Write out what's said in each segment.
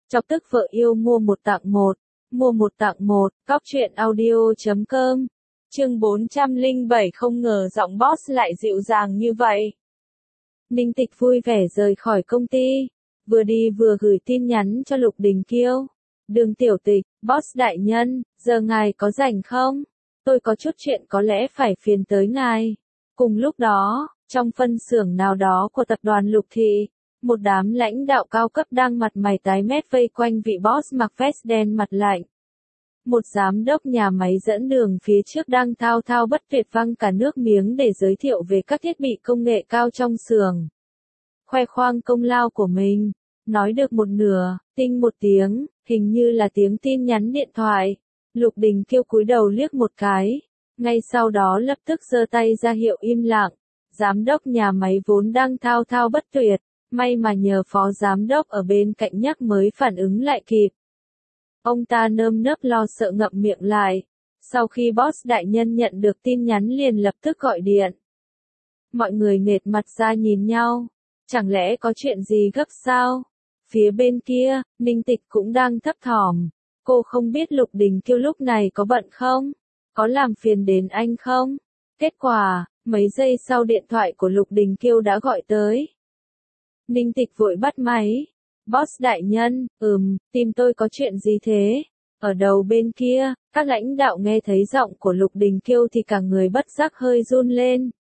Chọc tức vợ yêu mua một tặng một. Mua một tặng một, cóc truyện audio.com. Chương 407 không ngờ giọng boss lại dịu dàng như vậy. Ninh Tịch vui vẻ rời khỏi công ty. Vừa đi vừa gửi tin nhắn cho Lục Đình Kiêu. Đường tiểu tịch, boss đại nhân, giờ ngài có rảnh không? Tôi có chút chuyện có lẽ phải phiền tới ngài. Cùng lúc đó, trong phân xưởng nào đó của tập đoàn Lục Thị, một đám lãnh đạo cao cấp đang mặt mày tái mét vây quanh vị boss mặc vest đen mặt lạnh. Một giám đốc nhà máy dẫn đường phía trước đang thao thao bất tuyệt văng cả nước miếng để giới thiệu về các thiết bị công nghệ cao trong xưởng. Khoe khoang công lao của mình, nói được một nửa, tinh một tiếng, hình như là tiếng tin nhắn điện thoại. Lục Đình Kiêu cúi đầu liếc một cái, ngay sau đó lập tức giơ tay ra hiệu im lặng. Giám đốc nhà máy vốn đang thao thao bất tuyệt, may mà nhờ phó giám đốc ở bên cạnh nhắc mới phản ứng lại kịp. Ông ta nơm nớp lo sợ ngậm miệng lại. Sau khi boss đại nhân nhận được tin nhắn liền lập tức gọi điện. Mọi người nghệt mặt ra nhìn nhau. Chẳng lẽ có chuyện gì gấp sao? Phía bên kia, Ninh Tịch cũng đang thấp thỏm. Cô không biết Lục Đình Kiêu lúc này có bận không? Có làm phiền đến anh không? Kết quả, mấy giây sau điện thoại của Lục Đình Kiêu đã gọi tới. Ninh Tịch vội bắt máy. Boss đại nhân, tìm tôi có chuyện gì thế? Ở đầu bên kia, các lãnh đạo nghe thấy giọng của Lục Đình Kiêu thì cả người bất giác hơi run lên.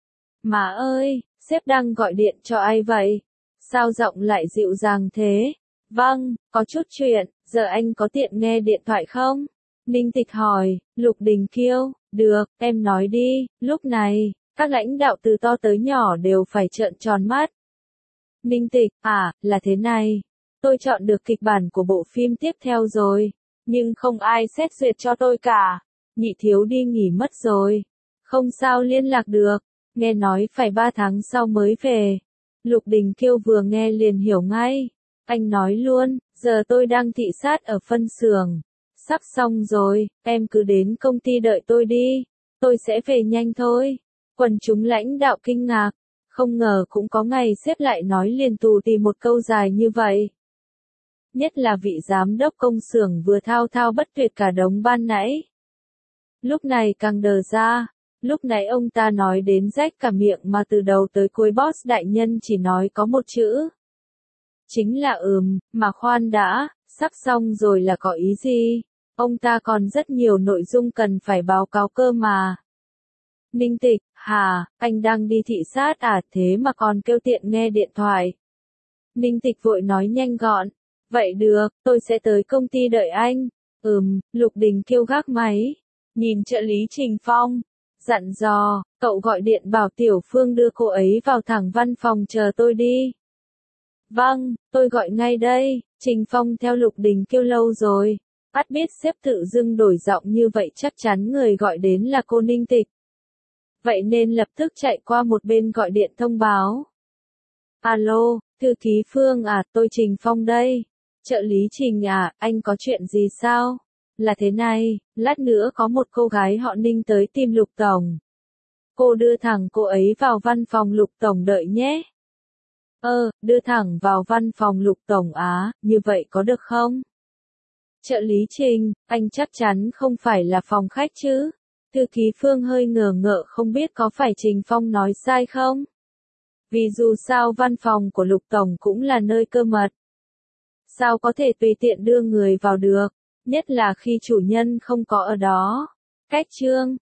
Má ơi, sếp đang gọi điện cho ai vậy? Sao giọng lại dịu dàng thế? Vâng, có chút chuyện, giờ anh có tiện nghe điện thoại không? Ninh Tịch hỏi. Lục Đình Kiêu, được, em nói đi. Lúc này, các lãnh đạo từ to tới nhỏ đều phải trợn tròn mắt. Ninh Tịch, là thế này. Tôi chọn được kịch bản của bộ phim tiếp theo rồi. Nhưng không ai xét duyệt cho tôi cả. Nhị thiếu đi nghỉ mất rồi. Không sao liên lạc được. Nghe nói phải 3 tháng sau mới về. Lục Đình Kiêu vừa nghe liền hiểu ngay. Anh nói luôn, giờ tôi đang thị sát ở phân xưởng. Sắp xong rồi, em cứ đến công ty đợi tôi đi. Tôi sẽ về nhanh thôi. Quần chúng lãnh đạo kinh ngạc. Không ngờ cũng có ngày sếp lại nói liền tù tì một câu dài như vậy. Nhất là vị giám đốc công xưởng vừa thao thao bất tuyệt cả đống ban nãy. Lúc này càng đờ ra. Lúc nãy ông ta nói đến rách cả miệng mà từ đầu tới cuối boss đại nhân chỉ nói có một chữ. Chính là mà khoan đã, sắp xong rồi là có ý gì? Ông ta còn rất nhiều nội dung cần phải báo cáo cơ mà. Ninh Tịch, anh đang đi thị sát thế mà còn kêu tiện nghe điện thoại. Ninh Tịch vội nói nhanh gọn. Vậy được, tôi sẽ tới công ty đợi anh. Lục Đình Kiêu gác máy. Nhìn trợ lý Trình Phong. Dặn dò, cậu gọi điện bảo Tiểu Phương đưa cô ấy vào thẳng văn phòng chờ tôi đi. Vâng, tôi gọi ngay đây. Trình Phong theo Lục Đình Kiêu lâu rồi. Bắt biết sếp tự dưng đổi giọng như vậy chắc chắn người gọi đến là cô Ninh Tịch. Vậy nên lập tức chạy qua một bên gọi điện thông báo. Alo, thư ký Phương tôi Trình Phong đây. Trợ lý Trình anh có chuyện gì sao? Là thế này, lát nữa có một cô gái họ Ninh tới tìm Lục Tổng. Cô đưa thẳng cô ấy vào văn phòng Lục Tổng đợi nhé. Đưa thẳng vào văn phòng Lục Tổng như vậy có được không? Trợ lý Trình, anh chắc chắn không phải là phòng khách chứ? Thư ký Phương hơi ngờ ngợ không biết có phải Trình Phong nói sai không? Vì dù sao văn phòng của Lục Tổng cũng là nơi cơ mật. Sao có thể tùy tiện đưa người vào được, nhất là khi chủ nhân không có ở đó. Cách chương